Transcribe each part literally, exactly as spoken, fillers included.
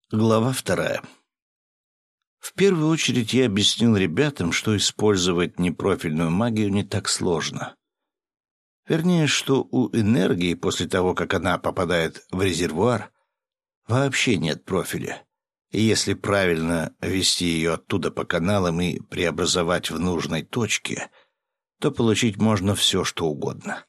Глава вторая. В первую очередь я объяснил ребятам, что использовать непрофильную магию не так сложно. Вернее, что у энергии после того, как она попадает в резервуар, вообще нет профиля. И если правильно вести ее оттуда по каналам и преобразовать в нужной точке, то получить можно все, что угодно.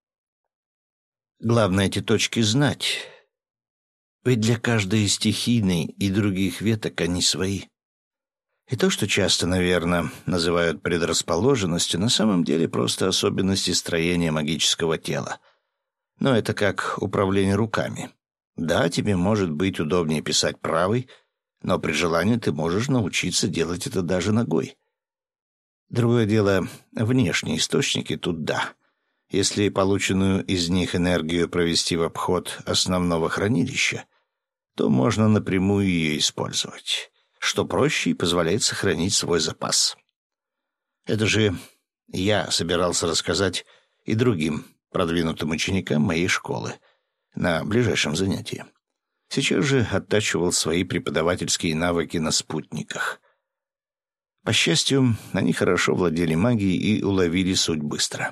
Главное эти точки знать. Ведь для каждой стихийной и других веток они свои. И то, что часто, наверное, называют предрасположенностью, на самом деле просто особенности строения магического тела. Но это как управление руками. Да, тебе может быть удобнее писать правой, но при желании ты можешь научиться делать это даже ногой. Другое дело, внешние источники тут да. Если полученную из них энергию провести в обход основного хранилища, то можно напрямую ее использовать, что проще и позволяет сохранить свой запас. Это же я собирался рассказать и другим продвинутым ученикам моей школы на ближайшем занятии. Сейчас же оттачивал свои преподавательские навыки на спутниках. По счастью, они хорошо владели магией и уловили суть быстро.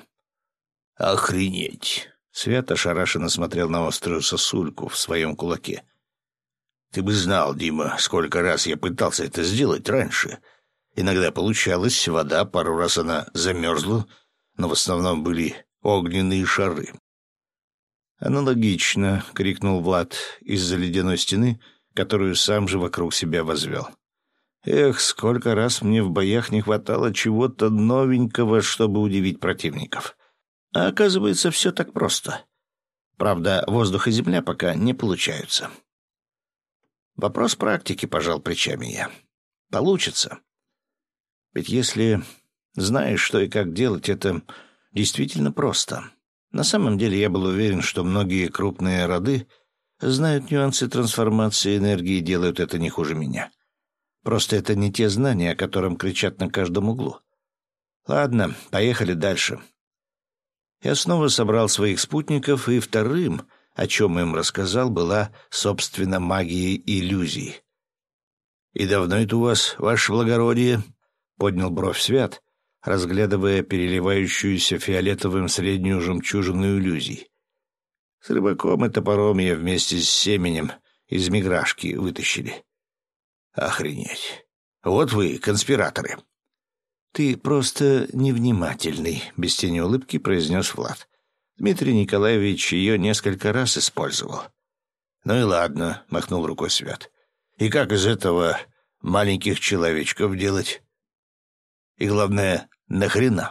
«Охренеть!» — Свят ошарашенно смотрел на острую сосульку в своем кулаке. «Ты бы знал, Дима, сколько раз я пытался это сделать раньше. Иногда получалось, вода, пару раз она замерзла, но в основном были огненные шары». «Аналогично!» — крикнул Влад из-за ледяной стены, которую сам же вокруг себя возвел. «Эх, сколько раз мне в боях не хватало чего-то новенького, чтобы удивить противников. А оказывается, все так просто. Правда, воздух и земля пока не получаются». «Вопрос практики», — пожал плечами я. «Получится. Ведь если знаешь, что и как делать, это действительно просто. На самом деле я был уверен, что многие крупные роды знают нюансы трансформации энергии и делают это не хуже меня. Просто это не те знания, о котором кричат на каждом углу. Ладно, поехали дальше». Я снова собрал своих спутников, и вторым, о чем им рассказал, была, собственно, магия иллюзий. «И давно это у вас, ваше благородие?» — поднял бровь Свят, разглядывая переливающуюся фиолетовым среднюю жемчужину иллюзий. «С рыбаком и топором я вместе с семенем из миграшки вытащили». «Охренеть! Вот вы, конспираторы!» «Ты просто невнимательный», — без тени улыбки произнес Влад. «Дмитрий Николаевич ее несколько раз использовал». «Ну и ладно», — махнул рукой Свят. «И как из этого маленьких человечков делать? И главное, нахрена?»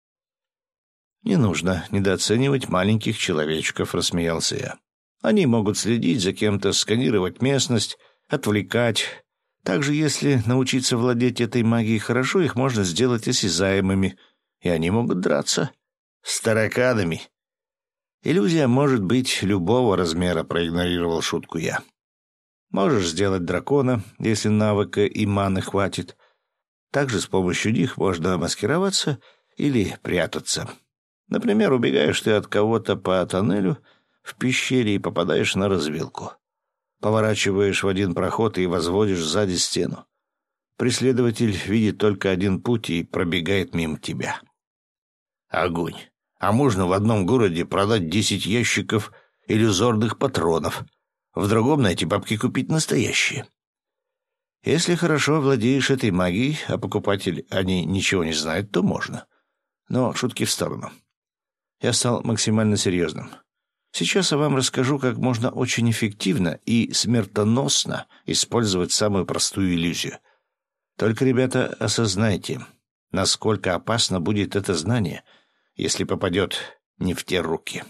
«Не нужно недооценивать маленьких человечков», — рассмеялся я. «Они могут следить за кем-то, сканировать местность, отвлекать. Также, если научиться владеть этой магией хорошо, их можно сделать осязаемыми, и они могут драться с тараканами». «Иллюзия может быть любого размера», — проигнорировал шутку я. «Можешь сделать дракона, если навыка и маны хватит. Также с помощью них можно маскироваться или прятаться. Например, убегаешь ты от кого-то по тоннелю в пещере и попадаешь на развилку. Поворачиваешь в один проход и возводишь сзади стену. Преследователь видит только один путь и пробегает мимо тебя». «Огонь! А можно в одном городе продать десять ящиков иллюзорных патронов, в другом на эти бабки купить настоящие?» «Если хорошо владеешь этой магией, а покупатель о ней ничего не знает, то можно. Но шутки в сторону. Я стал максимально серьезным. Сейчас я вам расскажу, как можно очень эффективно и смертоносно использовать самую простую иллюзию. Только, ребята, осознайте, насколько опасно будет это знание, если попадет не в те руки».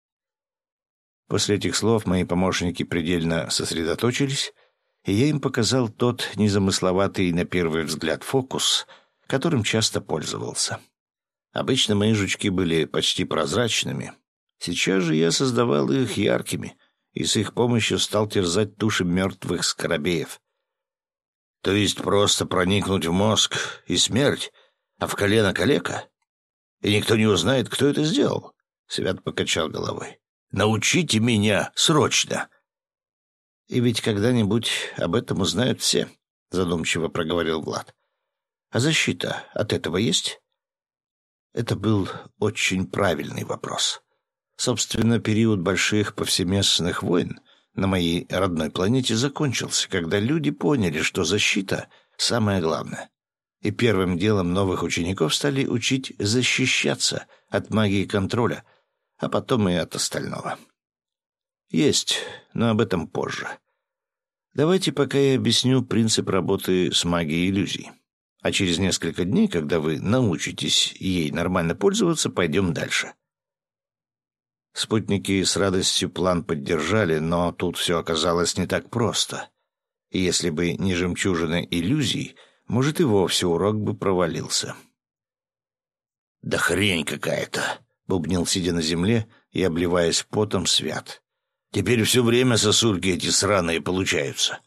После этих слов мои помощники предельно сосредоточились, и я им показал тот незамысловатый на первый взгляд фокус, которым часто пользовался. Обычно мои жучки были почти прозрачными. Сейчас же я создавал их яркими, и с их помощью стал терзать туши мертвых скоробеев. «То есть просто проникнуть в мозг и смерть, а в колено калека? И никто не узнает, кто это сделал?» Свят покачал головой. «Научите меня срочно!» И ведь когда-нибудь об этом узнают все, — задумчиво проговорил Влад. А защита от этого есть? Это был очень правильный вопрос. Собственно, период больших повсеместных войн на моей родной планете закончился, когда люди поняли, что защита — самое главное. И первым делом новых учеников стали учить защищаться от магии контроля, а потом и от остального. Есть, но об этом позже. Давайте пока я объясню принцип работы с магией иллюзий. А через несколько дней, когда вы научитесь ей нормально пользоваться, пойдем дальше. Спутники с радостью план поддержали, но тут все оказалось не так просто. И если бы не жемчужина иллюзий, может, и вовсе урок бы провалился. «Да хрень какая-то!» — бубнил, сидя на земле и обливаясь потом, Свят. «Теперь все время сосульки эти сраные получаются».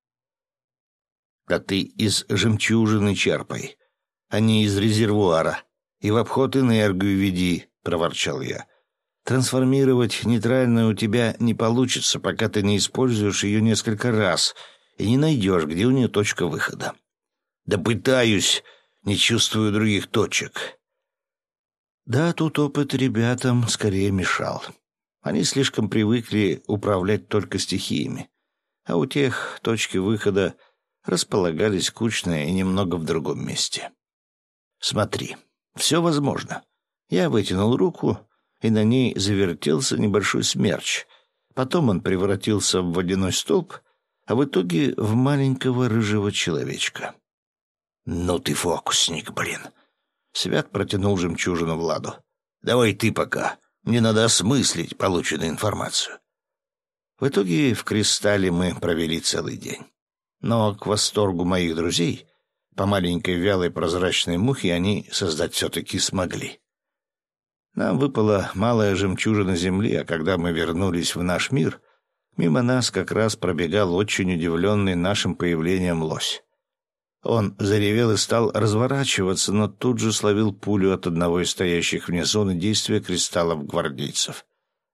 «Да ты из жемчужины черпай, а не из резервуара, и в обход энергию веди», — проворчал я. «Трансформировать нейтральную у тебя не получится, пока ты не используешь ее несколько раз и не найдешь, где у нее точка выхода». «Да пытаюсь, не чувствую других точек». Да, тут опыт ребятам скорее мешал. Они слишком привыкли управлять только стихиями, а у тех точки выхода располагались кучно и немного в другом месте. «Смотри, все возможно». Я вытянул руку, и на ней завертелся небольшой смерч. Потом он превратился в водяной столб, а в итоге в маленького рыжего человечка. «Ну ты фокусник, блин!» Свят протянул жемчужину Владу. «Давай ты пока. Мне надо осмыслить полученную информацию». В итоге в кристалле мы провели целый день. Но к восторгу моих друзей по маленькой вялой прозрачной мухе они создать все-таки смогли. Нам выпала малая жемчужина земли, а когда мы вернулись в наш мир, мимо нас как раз пробегал очень удивленный нашим появлением лось. Он заревел и стал разворачиваться, но тут же словил пулю от одного из стоящих вне зоны действия кристаллов гвардейцев.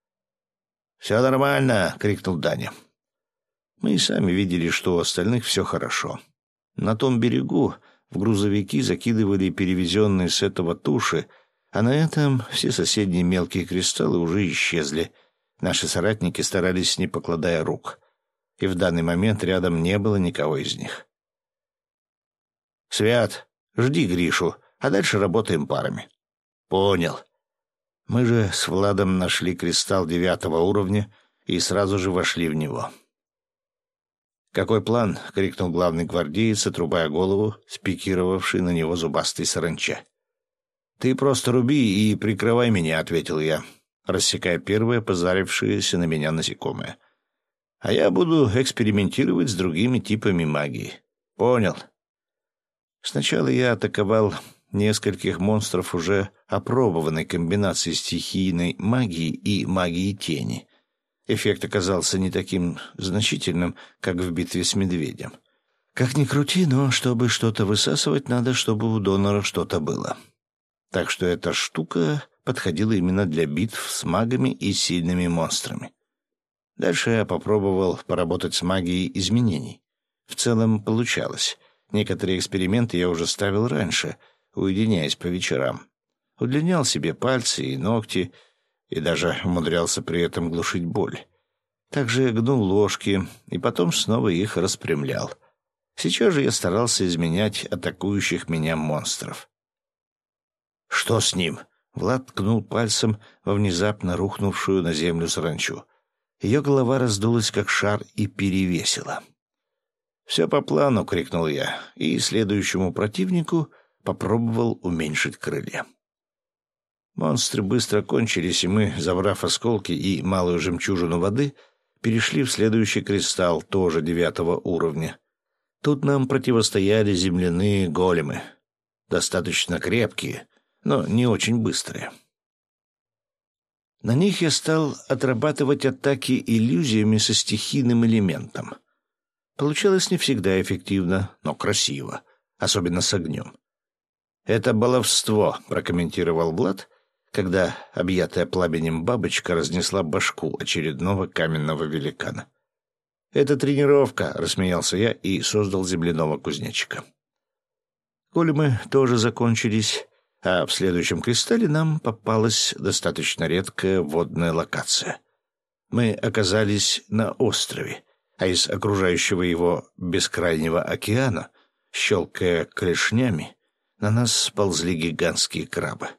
«Все нормально!» — крикнул Даня. Мы и сами видели, что у остальных все хорошо. На том берегу в грузовики закидывали перевезенные с этого туши, а на этом все соседние мелкие кристаллы уже исчезли. Наши соратники старались, не покладая рук. И в данный момент рядом не было никого из них. «Свят, жди Гришу, а дальше работаем парами». «Понял». Мы же с Владом нашли кристалл девятого уровня и сразу же вошли в него. «Какой план?» — крикнул главный гвардеец, отрубая голову, спикировавший на него зубастой саранча. «Ты просто руби и прикрывай меня», — ответил я, рассекая первое позарившееся на меня насекомое. «А я буду экспериментировать с другими типами магии». «Понял». Сначала я атаковал нескольких монстров уже опробованной комбинации стихийной магии и магии тени. Эффект оказался не таким значительным, как в битве с медведем. Как ни крути, но чтобы что-то высасывать, надо, чтобы у донора что-то было. Так что эта штука подходила именно для битв с магами и сильными монстрами. Дальше я попробовал поработать с магией изменений. В целом получалось. Некоторые эксперименты я уже ставил раньше, уединяясь по вечерам. Удлинял себе пальцы и ногти, и даже умудрялся при этом глушить боль. Также гнул ложки, и потом снова их распрямлял. Сейчас же я старался изменять атакующих меня монстров. «Что с ним?» — Влад ткнул пальцем во внезапно рухнувшую на землю саранчу. Ее голова раздулась, как шар, и перевесила. «Все по плану!» — крикнул я, и следующему противнику попробовал уменьшить крылья. Монстры быстро кончились, и мы, забрав осколки и малую жемчужину воды, перешли в следующий кристалл, тоже девятого уровня. Тут нам противостояли земляные големы. Достаточно крепкие, но не очень быстрые. На них я стал отрабатывать атаки иллюзиями со стихийным элементом. Получалось не всегда эффективно, но красиво, особенно с огнем. «Это баловство», — прокомментировал Влад, когда объятая пламенем бабочка разнесла башку очередного каменного великана. «Это тренировка», — рассмеялся я и создал земляного кузнечика. Големы тоже закончились, а в следующем кристалле нам попалась достаточно редкая водная локация. Мы оказались на острове, а из окружающего его бескрайнего океана, щелкая клешнями, на нас сползли гигантские крабы.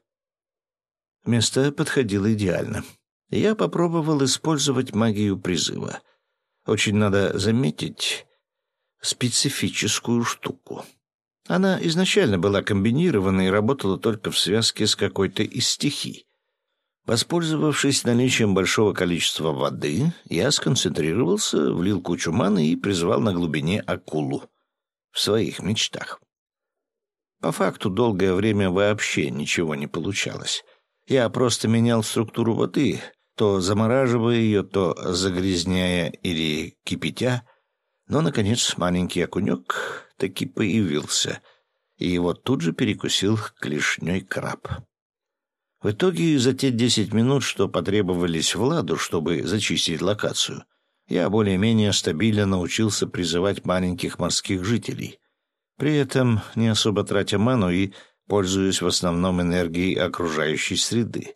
Место подходило идеально. Я попробовал использовать магию призыва. Очень надо заметить специфическую штуку. Она изначально была комбинирована и работала только в связке с какой-то из стихий. Воспользовавшись наличием большого количества воды, я сконцентрировался, влил кучу маны и призвал на глубине акулу. В своих мечтах. По факту долгое время вообще ничего не получалось. Я просто менял структуру воды, то замораживая ее, то загрязняя или кипятя. Но, наконец, маленький окунек таки появился, и его тут же перекусил клешней краб. В итоге, за те десять минут, что потребовались Владу, чтобы зачистить локацию, я более-менее стабильно научился призывать маленьких морских жителей, при этом не особо тратя ману и пользуясь в основном энергией окружающей среды.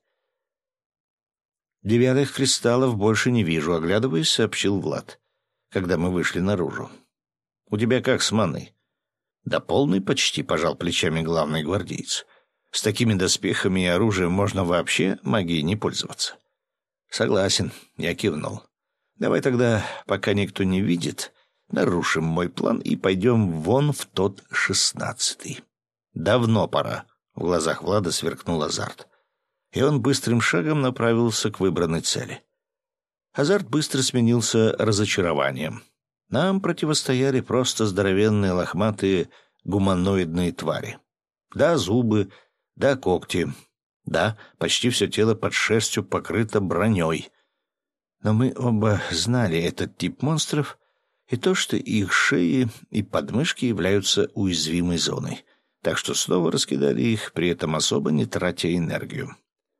«Девятых кристаллов больше не вижу», — оглядываясь, сообщил Влад, когда мы вышли наружу. «У тебя как с маной?» «Да полный почти», — пожал плечами главный гвардеец. «С такими доспехами и оружием можно вообще магией не пользоваться». «Согласен», — я кивнул. «Давай тогда, пока никто не видит, нарушим мой план и пойдем вон в тот шестнадцатый». «Давно пора», — в глазах Влада сверкнул азарт. И он быстрым шагом направился к выбранной цели. Азарт быстро сменился разочарованием. Нам противостояли просто здоровенные лохматые гуманоидные твари. Да, зубы, да, когти, да, почти все тело под шерстью покрыто броней. Но мы оба знали этот тип монстров и то, что их шеи и подмышки являются уязвимой зоной, так что снова раскидали их, при этом особо не тратя энергию.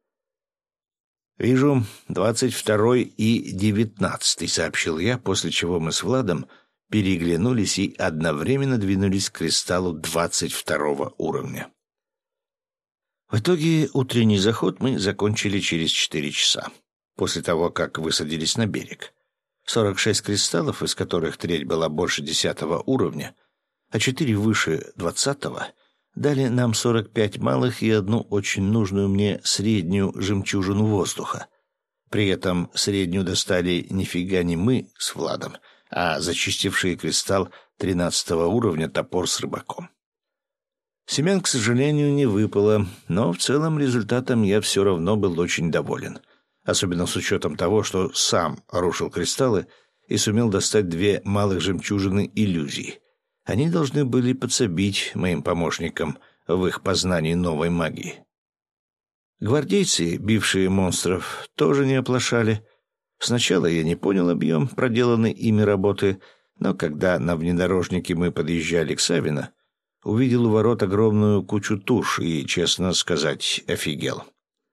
«Вижу, двадцать второй и девятнадцатый», — сообщил я, после чего мы с Владом переглянулись и одновременно двинулись к кристаллу двадцать второго уровня. В итоге утренний заход мы закончили через четыре часа, после того, как высадились на берег. сорок шесть кристаллов, из которых треть была больше десятого уровня, а четыре выше двадцатого, дали нам сорок пять малых и одну очень нужную мне среднюю жемчужину воздуха. При этом среднюю достали нифига не мы с Владом, а зачистивший кристалл тринадцатого уровня топор с рыбаком. Семян, к сожалению, не выпало, но в целом результатом я все равно был очень доволен, особенно с учетом того, что сам рушил кристаллы и сумел достать две малых жемчужины иллюзий. Они должны были подсобить моим помощникам в их познании новой магии. Гвардейцы, бившие монстров, тоже не оплошали. Сначала я не понял объем проделанной ими работы, но когда на внедорожнике мы подъезжали к Савино, увидел у ворот огромную кучу туш и, честно сказать, офигел.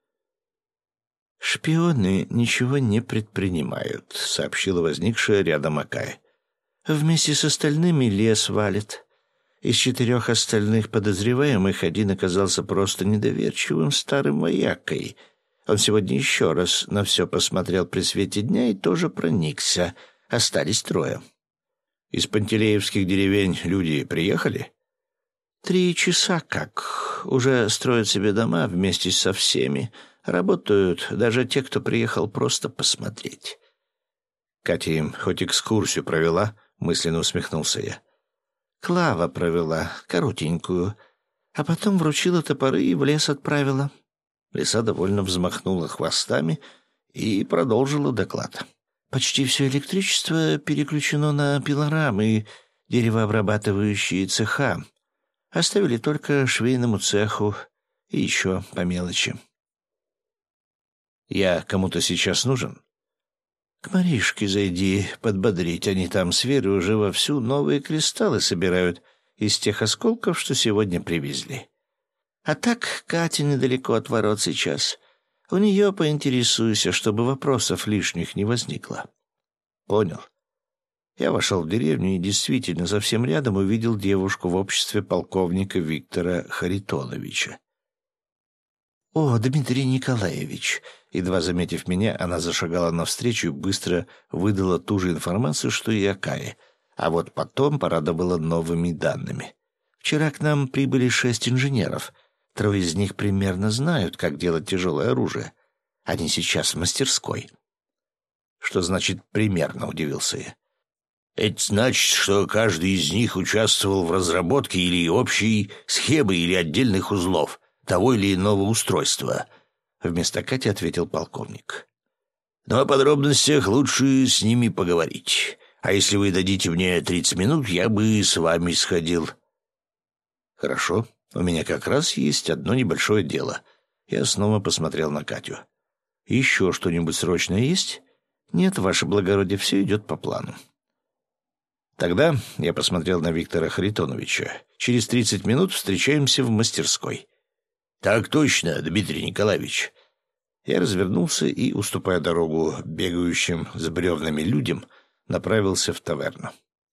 «Шпионы ничего не предпринимают», — сообщила возникшая рядом Акай. «Вместе с остальными лес валит. Из четырех остальных подозреваемых один оказался просто недоверчивым старым воякой. Он сегодня еще раз на все посмотрел при свете дня и тоже проникся. Остались трое». «Из пантелеевских деревень люди приехали?» «Три часа как. Уже строят себе дома вместе со всеми. Работают даже те, кто приехал просто посмотреть». «Катя им хоть экскурсию провела?» — мысленно усмехнулся я. «Клава провела, коротенькую, а потом вручила топоры и в лес отправила». Лиса довольно взмахнула хвостами и продолжила доклад. «Почти все электричество переключено на пилорамы и деревообрабатывающие цеха. Оставили только швейному цеху и еще по мелочи». «Я кому-то сейчас нужен?» «К Маришке зайди, подбодрить. Они там с Верой уже вовсю новые кристаллы собирают из тех осколков, что сегодня привезли. А так Катя недалеко от ворот сейчас. У нее поинтересуйся, чтобы вопросов лишних не возникло». «Понял». Я вошел в деревню и действительно совсем рядом увидел девушку в обществе полковника Виктора Харитоновича. «О, Дмитрий Николаевич!» Едва заметив меня, она зашагала навстречу и быстро выдала ту же информацию, что и о Кае, а вот потом порадовала новыми данными. «Вчера к нам прибыли шесть инженеров. Трое из них примерно знают, как делать тяжелое оружие. Они сейчас в мастерской». «Что значит «примерно»?» — удивился я. «Это значит, что каждый из них участвовал в разработке или общей схемы, или отдельных узлов того или иного устройства», — вместо Кати ответил полковник. «Но о подробностях лучше с ними поговорить. А если вы дадите мне тридцать минут, я бы с вами сходил». «Хорошо. У меня как раз есть одно небольшое дело». Я снова посмотрел на Катю. «Еще что-нибудь срочное есть?» «Нет, ваше благородие, все идет по плану». «Тогда», — я посмотрел на Виктора Харитоновича, «через тридцать минут встречаемся в мастерской». «Так точно, Дмитрий Николаевич». Я развернулся и, уступая дорогу бегающим с бревнами людям, направился в таверну.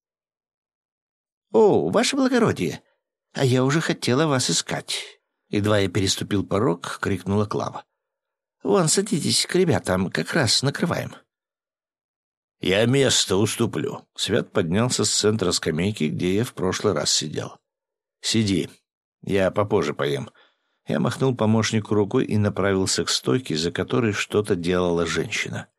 «О, ваше благородие! А я уже хотела вас искать!» Едва я переступил порог, крикнула Клава. «Вон, садитесь к ребятам, как раз накрываем». «Я место уступлю». Свят поднялся с центра скамейки, где я в прошлый раз сидел. «Сиди. Я попозже поем». Я махнул помощнику рукой и направился к стойке, за которой что-то делала женщина.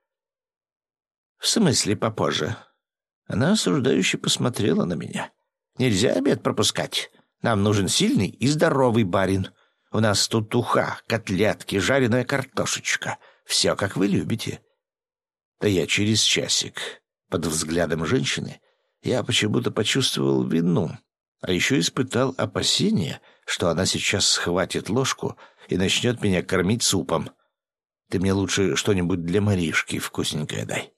«В смысле попозже?» Она осуждающе посмотрела на меня. «Нельзя обед пропускать. Нам нужен сильный и здоровый барин. У нас тут уха, котлетки, жареная картошечка. Все, как вы любите». Да я через часик. Под взглядом женщины я почему-то почувствовал вину, а еще испытал опасение, что она сейчас схватит ложку и начнет меня кормить супом. Ты мне лучше что-нибудь для Маришки вкусненькое дай.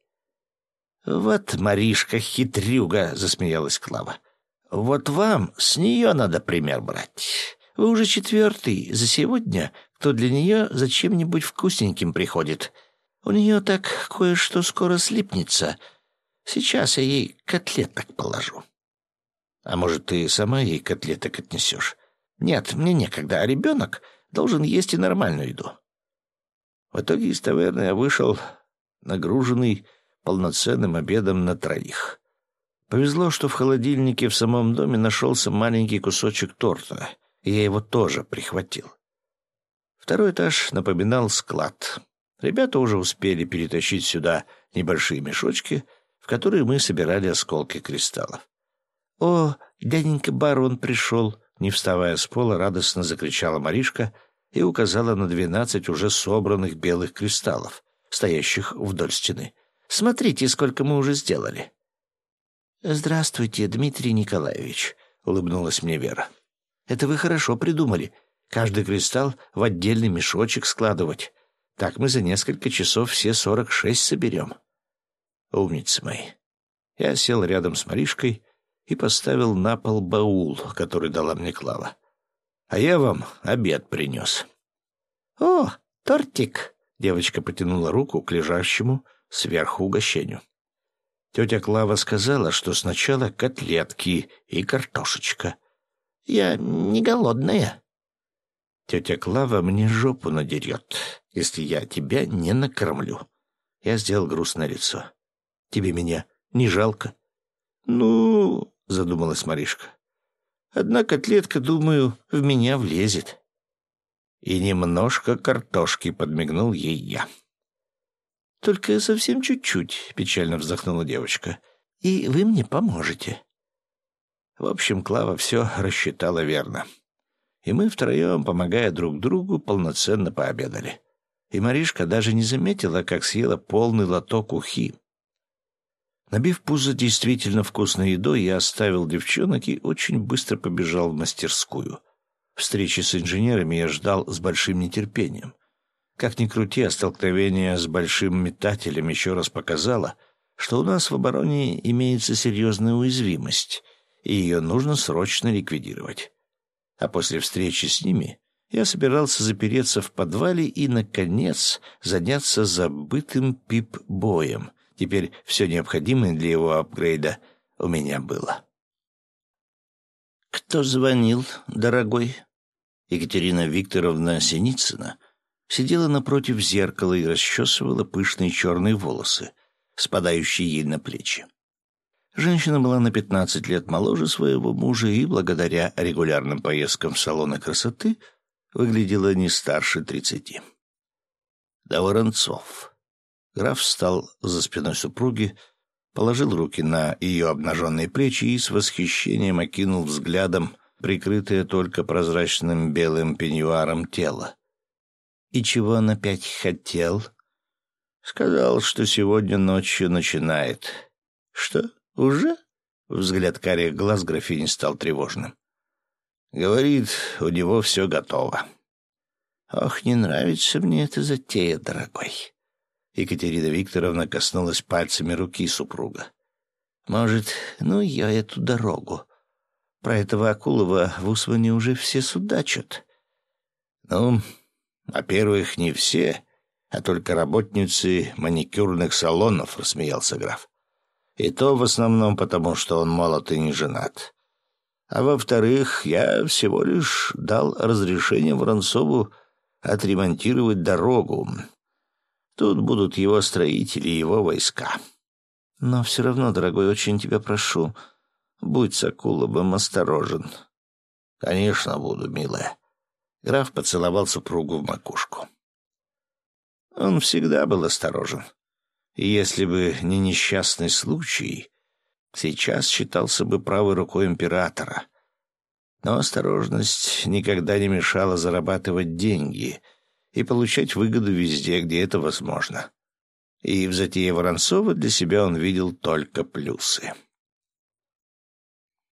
«Вот Маришка хитрюга», — засмеялась Клава. «Вот вам с нее надо пример брать. Вы уже четвертый за сегодня, кто для нее за чем-нибудь вкусненьким приходит. У нее так кое-что скоро слипнется. Сейчас я ей котлеток положу». «А может, ты сама ей котлеток отнесешь?» «Нет, мне некогда, а ребенок должен есть и нормальную еду». В итоге из таверны я вышел, нагруженный полноценным обедом на троих. Повезло, что в холодильнике в самом доме нашелся маленький кусочек торта, и я его тоже прихватил. Второй этаж напоминал склад. Ребята уже успели перетащить сюда небольшие мешочки, в которые мы собирали осколки кристаллов. «О, дяденька барон пришел!» Не вставая с пола, радостно закричала Маришка и указала на двенадцать уже собранных белых кристаллов, стоящих вдоль стены. «Смотрите, сколько мы уже сделали!» «Здравствуйте, Дмитрий Николаевич», — улыбнулась мне Вера. «Это вы хорошо придумали. Каждый кристалл в отдельный мешочек складывать. Так мы за несколько часов все сорок шесть соберем». «Умницы мои». Я сел рядом с Маришкой и поставил на пол баул, который дала мне Клава. «А я вам обед принес». «О, тортик!» — девочка потянула руку к лежащему сверху угощению. Тетя Клава сказала, что сначала котлетки и картошечка. «Я не голодная». «Тетя Клава мне жопу надерет, если я тебя не накормлю». Я сделал грустное лицо. «Тебе меня не жалко?» «Ну...» — задумалась Маришка. «Одна котлетка, думаю, в меня влезет». «И немножко картошки», — подмигнул ей я. «Только совсем чуть-чуть», — печально вздохнула девочка. «И вы мне поможете». В общем, Клава все рассчитала верно. И мы втроем, помогая друг другу, полноценно пообедали. И Маришка даже не заметила, как съела полный лоток ухи. Набив пузо действительно вкусной едой, я оставил девчонок и очень быстро побежал в мастерскую. Встречи с инженерами я ждал с большим нетерпением. Как ни крути, а столкновение с большим метателем еще раз показало, что у нас в обороне имеется серьезная уязвимость, и ее нужно срочно ликвидировать. А после встречи с ними я собирался запереться в подвале и, наконец, заняться забытым пип-боем, Теперь все необходимое для его апгрейда у меня было. «Кто звонил, дорогой?» Екатерина Викторовна Синицына сидела напротив зеркала и расчесывала пышные черные волосы, спадающие ей на плечи. Женщина была на пятнадцать лет моложе своего мужа и, благодаря регулярным поездкам в салоны красоты, выглядела не старше тридцати. «Да Воронцов». Граф встал за спиной супруги, положил руки на ее обнаженные плечи и с восхищением окинул взглядом прикрытое только прозрачным белым пеньюаром тело. «И чего он опять хотел?» «Сказал, что сегодня ночью начинает». «Что, уже?» Взгляд карих глаз графини стал тревожным. «Говорит, у него все готово». «Ох, не нравится мне эта затея, дорогой». Екатерина Викторовна коснулась пальцами руки супруга. «Может, ну я эту дорогу. Про этого Акулова в Усмане уже все судачат». «Ну, во-первых, не все, а только работницы маникюрных салонов», — рассмеялся граф. «И то в основном потому, что он молод и не женат. А во-вторых, я всего лишь дал разрешение Воронцову отремонтировать дорогу. Тут будут его строители и его войска». «Но все равно, дорогой, очень тебя прошу, будь с Акуловым осторожен». «Конечно буду, милая». Граф поцеловал супругу в макушку. Он всегда был осторожен. И если бы не несчастный случай, сейчас считался бы правой рукой императора. Но осторожность никогда не мешала зарабатывать деньги и получать выгоду везде, где это возможно. И в затее Воронцова для себя он видел только плюсы.